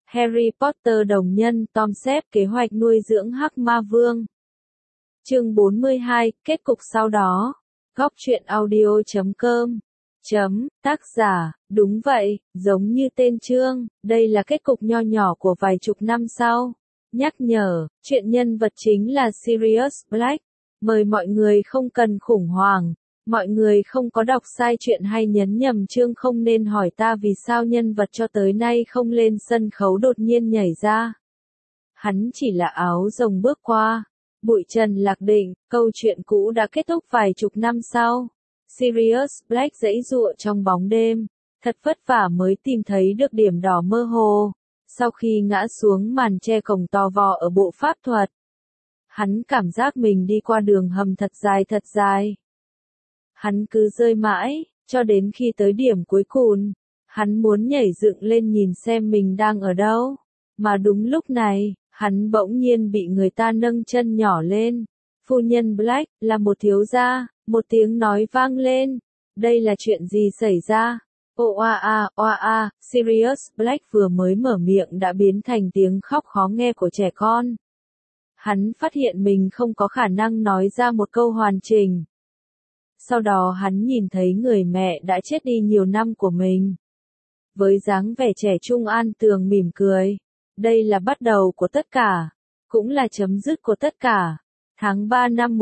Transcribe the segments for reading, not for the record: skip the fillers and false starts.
Harry Potter đồng nhân Tom xếp kế hoạch nuôi dưỡng Hắc Ma Vương. Chương 42, kết cục sau đó. Góc truyện audio.com. Tác giả, đúng vậy, giống như tên chương, đây là kết cục nho nhỏ của vài chục năm sau. Nhắc nhở, chuyện nhân vật chính là Sirius Black. Mời mọi người không cần khủng hoảng. Mọi người không có đọc sai chuyện hay nhấn nhầm chương không nên hỏi ta vì sao nhân vật cho tới nay không lên sân khấu đột nhiên nhảy ra. Hắn chỉ là áo rồng bước qua. Bụi trần lạc định, câu chuyện cũ đã kết thúc vài chục năm sau. Sirius Black giãy giụa trong bóng đêm, thật vất vả mới tìm thấy được điểm đỏ mơ hồ. Sau khi ngã xuống màn che cổng to vò ở bộ pháp thuật, hắn cảm giác mình đi qua đường hầm thật dài. Hắn cứ rơi mãi, cho đến khi tới điểm cuối cùng, hắn muốn nhảy dựng lên nhìn xem mình đang ở đâu. Mà đúng lúc này, hắn bỗng nhiên bị người ta nâng chân nhỏ lên. Phu nhân Black, là một thiếu gia, một tiếng nói vang lên. Đây là chuyện gì xảy ra? Sirius Black vừa mới mở miệng đã biến thành tiếng khóc khó nghe của trẻ con. Hắn phát hiện mình không có khả năng nói ra một câu hoàn chỉnh. Sau đó hắn nhìn thấy người mẹ đã chết đi nhiều năm của mình. Với dáng vẻ trẻ trung an tường mỉm cười. Đây là bắt đầu của tất cả, cũng là chấm dứt của tất cả. Tháng 3 năm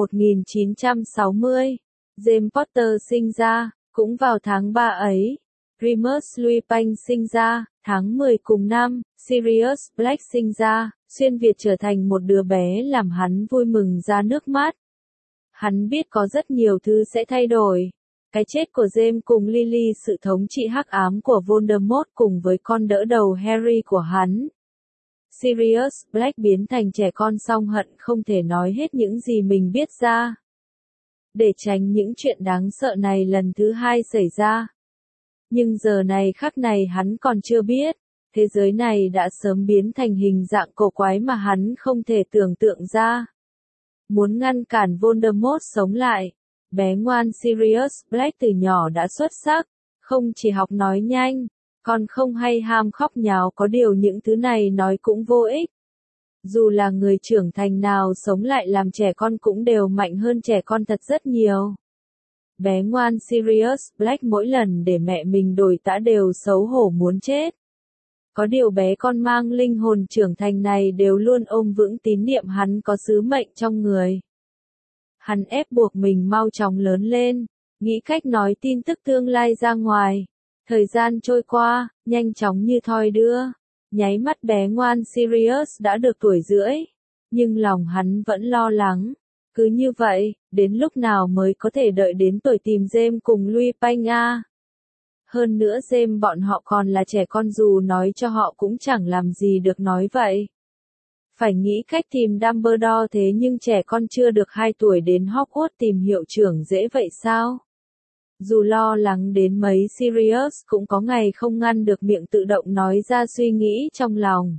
1960, James Potter sinh ra, cũng vào tháng 3 ấy. Remus Lupin sinh ra, tháng 10 cùng năm, Sirius Black sinh ra, xuyên Việt trở thành một đứa bé làm hắn vui mừng ra nước mắt. Hắn biết có rất nhiều thứ sẽ thay đổi. Cái chết của James cùng Lily, sự thống trị hắc ám của Voldemort cùng với con đỡ đầu Harry của hắn. Sirius Black biến thành trẻ con song hận không thể nói hết những gì mình biết ra. Để tránh những chuyện đáng sợ này lần thứ hai xảy ra. Nhưng giờ này khắc này hắn còn chưa biết, thế giới này đã sớm biến thành hình dạng cổ quái mà hắn không thể tưởng tượng ra. Muốn ngăn cản Voldemort sống lại, bé ngoan Sirius Black từ nhỏ đã xuất sắc, không chỉ học nói nhanh, còn không hay ham khóc nháo, có điều những thứ này nói cũng vô ích. Dù là người trưởng thành nào sống lại làm trẻ con cũng đều mạnh hơn trẻ con thật rất nhiều. Bé ngoan Sirius Black mỗi lần để mẹ mình đổi tã đều xấu hổ muốn chết. Có điều bé con mang linh hồn trưởng thành này đều luôn ôm vững tín niệm hắn có sứ mệnh trong người. Hắn ép buộc mình mau chóng lớn lên, nghĩ cách nói tin tức tương lai ra ngoài. Thời gian trôi qua, nhanh chóng như thoi đưa. Nháy mắt bé ngoan Sirius đã được tuổi rưỡi. Nhưng lòng hắn vẫn lo lắng. Cứ như vậy, đến lúc nào mới có thể đợi đến tuổi tìm James cùng Lupin à? Hơn nữa James bọn họ còn là trẻ con, dù nói cho họ cũng chẳng làm gì được nói vậy. Phải nghĩ cách tìm Dumbledore, thế nhưng trẻ con chưa được 2 tuổi đến Hogwarts tìm hiệu trưởng dễ vậy sao? Dù lo lắng đến mấy, Sirius cũng có ngày không ngăn được miệng tự động nói ra suy nghĩ trong lòng.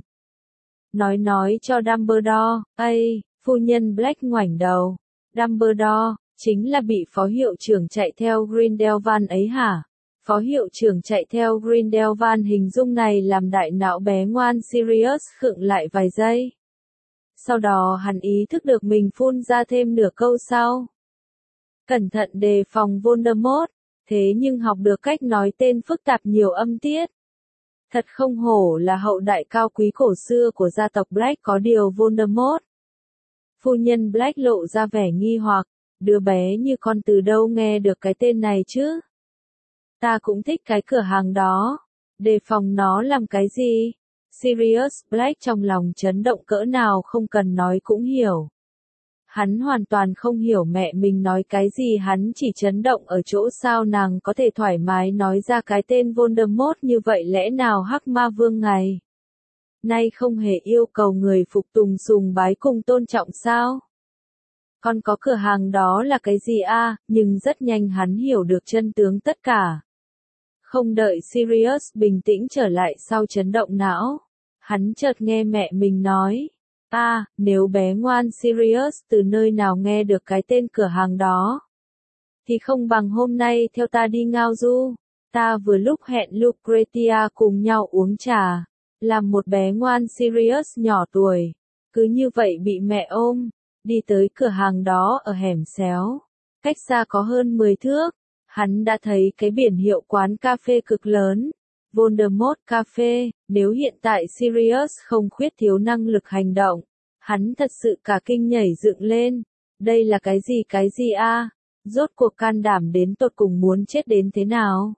Nói cho Dumbledore, phu nhân Black ngoảnh đầu. Dumbledore, chính là bị phó hiệu trưởng chạy theo Grindelwald ấy hả? Phó hiệu trưởng chạy theo Grindelwald, hình dung này làm đại não bé ngoan Sirius khựng lại vài giây. Sau đó hắn ý thức được mình phun ra thêm nửa câu sau. Cẩn thận đề phòng Voldemort, thế nhưng học được cách nói tên phức tạp nhiều âm tiết. Thật không hổ là hậu đại cao quý cổ xưa của gia tộc Black, có điều Voldemort. Phu nhân Black lộ ra vẻ nghi hoặc, đứa bé như con từ đâu nghe được cái tên này chứ? Ta cũng thích cái cửa hàng đó, đề phòng nó làm cái gì? Sirius Black trong lòng chấn động cỡ nào không cần nói cũng hiểu. Hắn hoàn toàn không hiểu mẹ mình nói cái gì, hắn chỉ chấn động ở chỗ sao nàng có thể thoải mái nói ra cái tên Voldemort như vậy, lẽ nào Hắc Ma Vương ngày nay không hề yêu cầu người phục tùng sùng bái cùng tôn trọng sao? Còn có cửa hàng đó là cái gì à? Nhưng rất nhanh hắn hiểu được chân tướng tất cả. Không đợi Sirius bình tĩnh trở lại sau chấn động não, hắn chợt nghe mẹ mình nói. Nếu bé ngoan Sirius từ nơi nào nghe được cái tên cửa hàng đó, thì không bằng hôm nay theo ta đi ngao du. Ta vừa lúc hẹn Lucretia cùng nhau uống trà. làm một bé ngoan Sirius nhỏ tuổi, cứ như vậy bị mẹ ôm, đi tới cửa hàng đó ở hẻm xéo. Cách xa có hơn 10 thước, hắn đã thấy cái biển hiệu quán cà phê cực lớn, Voldemort Cafe. Nếu hiện tại Sirius không khuyết thiếu năng lực hành động, hắn thật sự cả kinh nhảy dựng lên. Đây là cái gì a? Rốt cuộc can đảm đến tột cùng muốn chết đến thế nào?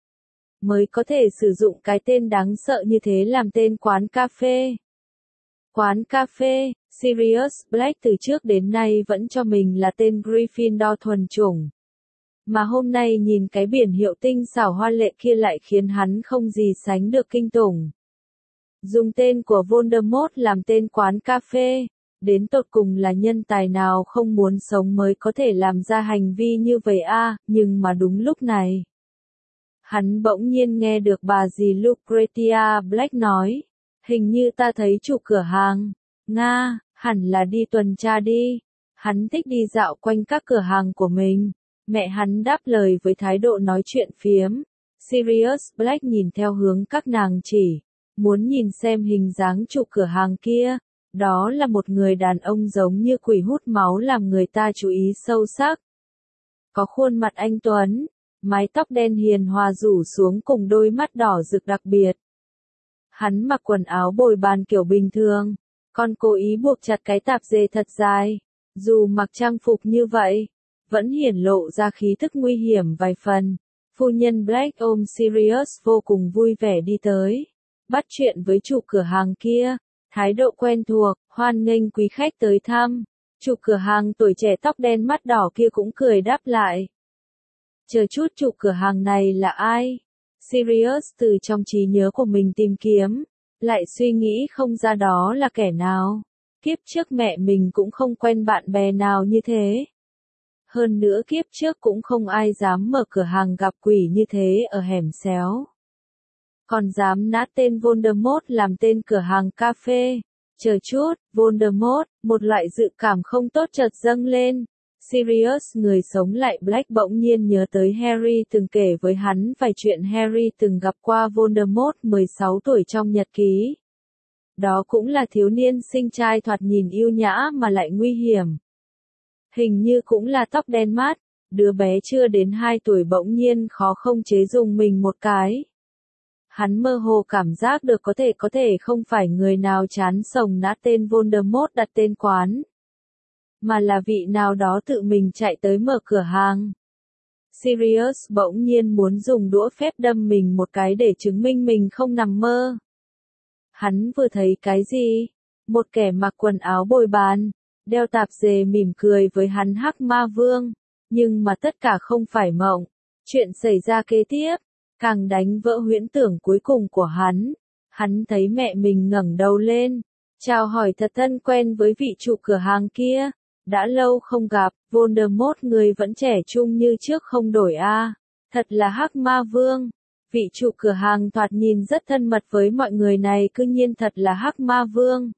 Mới có thể sử dụng cái tên đáng sợ như thế làm tên quán cà phê. Quán cà phê, Sirius Black từ trước đến nay vẫn cho mình là tên Gryffindor thuần chủng. Mà hôm nay nhìn cái biển hiệu tinh xảo hoa lệ kia lại khiến hắn không gì sánh được kinh tủng. Dùng tên của Voldemort làm tên quán cà phê, đến tột cùng là nhân tài nào không muốn sống mới có thể làm ra hành vi như vậy a? Nhưng mà đúng lúc này, hắn bỗng nhiên nghe được bà dì Lucretia Black nói, hình như ta thấy chủ cửa hàng, Nga, hẳn là đi tuần tra đi. Hắn thích đi dạo quanh các cửa hàng của mình. Mẹ hắn đáp lời với thái độ nói chuyện phiếm. Sirius Black nhìn theo hướng các nàng chỉ, muốn nhìn xem hình dáng chủ cửa hàng kia. Đó là một người đàn ông giống như quỷ hút máu làm người ta chú ý sâu sắc. Có khuôn mặt anh tuấn, mái tóc đen hiền hòa rủ xuống cùng đôi mắt đỏ rực đặc biệt. Hắn mặc quần áo bồi bàn kiểu bình thường, còn cố ý buộc chặt cái tạp dề thật dài. Dù mặc trang phục như vậy, vẫn hiển lộ ra khí thức nguy hiểm vài phần. Phu nhân Black ôm Sirius vô cùng vui vẻ đi tới, bắt chuyện với chủ cửa hàng kia, thái độ quen thuộc, hoan nghênh quý khách tới thăm. Chủ cửa hàng tuổi trẻ tóc đen mắt đỏ kia cũng cười đáp lại. Chờ chút, chủ cửa hàng này là ai? Sirius từ trong trí nhớ của mình tìm kiếm, lại suy nghĩ không ra đó là kẻ nào. Kiếp trước mẹ mình cũng không quen bạn bè nào như thế. Hơn nữa kiếp trước cũng không ai dám mở cửa hàng gặp quỷ như thế ở hẻm xéo. Còn dám nát tên Voldemort làm tên cửa hàng cà phê. Chờ chút, Voldemort, một loại dự cảm không tốt chợt dâng lên. Sirius người sống lại Black bỗng nhiên nhớ tới Harry từng kể với hắn vài chuyện Harry từng gặp qua Voldemort 16 tuổi trong nhật ký. Đó cũng là thiếu niên xinh trai thoạt nhìn yêu nhã mà lại nguy hiểm. Hình như cũng là tóc đen mát, đứa bé chưa đến 2 tuổi bỗng nhiên khó không chế dùng mình một cái. Hắn mơ hồ cảm giác được có thể không phải người nào chán sồng nát tên Voldemort đặt tên quán, mà là vị nào đó tự mình chạy tới mở cửa hàng. Sirius bỗng nhiên muốn dùng đũa phép đâm mình một cái để chứng minh mình không nằm mơ. Hắn vừa thấy cái gì? Một kẻ mặc quần áo bồi bàn, đeo tạp dề mỉm cười với hắn Hắc Ma Vương. Nhưng mà tất cả không phải mộng. Chuyện xảy ra kế tiếp, càng đánh vỡ huyễn tưởng cuối cùng của hắn. Hắn thấy mẹ mình ngẩng đầu lên, chào hỏi thật thân quen với vị chủ cửa hàng kia. Đã lâu không gặp, Voldemort người vẫn trẻ trung như trước không đổi a. Thật là Hắc Ma Vương. Vị chủ cửa hàng thoạt nhìn rất thân mật với mọi người này cư nhiên thật là Hắc Ma Vương.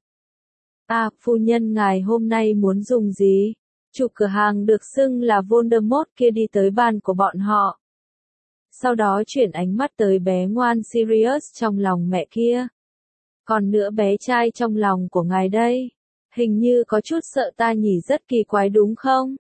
À, phu nhân ngài hôm nay muốn dùng gì? Chủ cửa hàng được xưng là Voldemort kia đi tới bàn của bọn họ. Sau đó chuyển ánh mắt tới bé ngoan Sirius trong lòng mẹ kia. Còn nữa bé trai trong lòng của ngài đây. Hình như có chút sợ ta nhỉ, rất kỳ quái đúng không?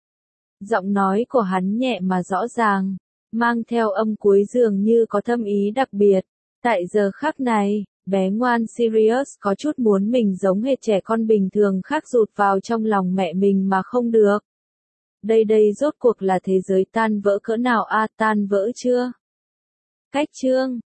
Giọng nói của hắn nhẹ mà rõ ràng, mang theo âm cuối dường như có thâm ý đặc biệt. Tại giờ khắc này, bé ngoan Sirius có chút muốn mình giống hệt trẻ con bình thường khác rụt vào trong lòng mẹ mình mà không được. Đây rốt cuộc là thế giới tan vỡ cỡ nào a, tan vỡ chưa? Cách chương